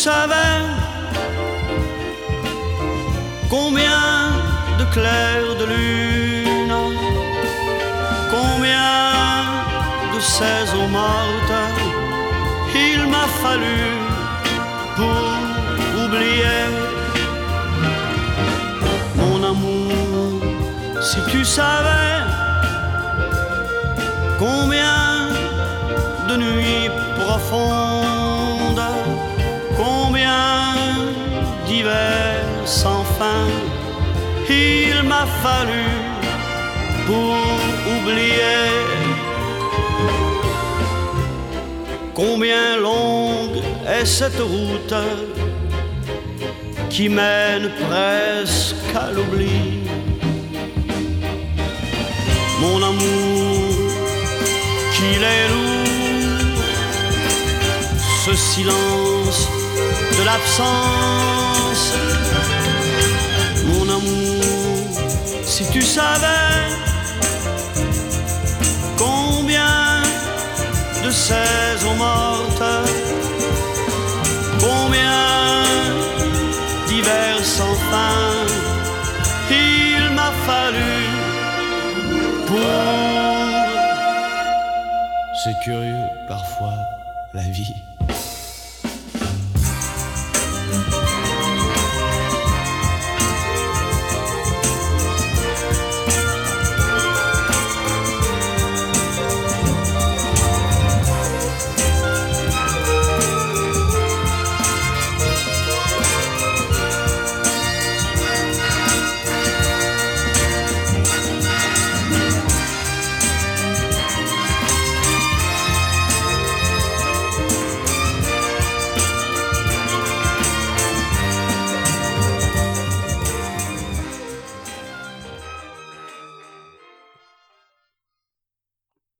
savais combien de clairs de lune, combien de saisons mortes il m'a fallu pour oublier mon amour. Si tu savais combien de nuits profondes, combien d'hivers sans fin il m'a fallu pour oublier, combien longue est cette route qui mène presque à l'oubli. Mon amour, qu'il est lourd, ce silence de l'absence. Mon amour, si tu savais combien de saisons mortes, combien d'hivers sans fin il m'a fallu pour... C'est curieux parfois la vie.